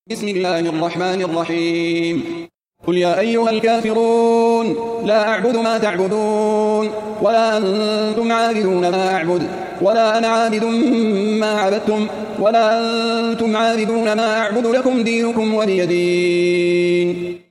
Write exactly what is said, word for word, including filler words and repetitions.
بسم الله الرحمن الرحيم قل يا أيها الكافرون لا أعبد ما تعبدون ولا أنتم عابدون ما أعبد ولا أنا عابد ما عبدتم ولا أنتم عابدون ما أعبد لكم دينكم ولي دين.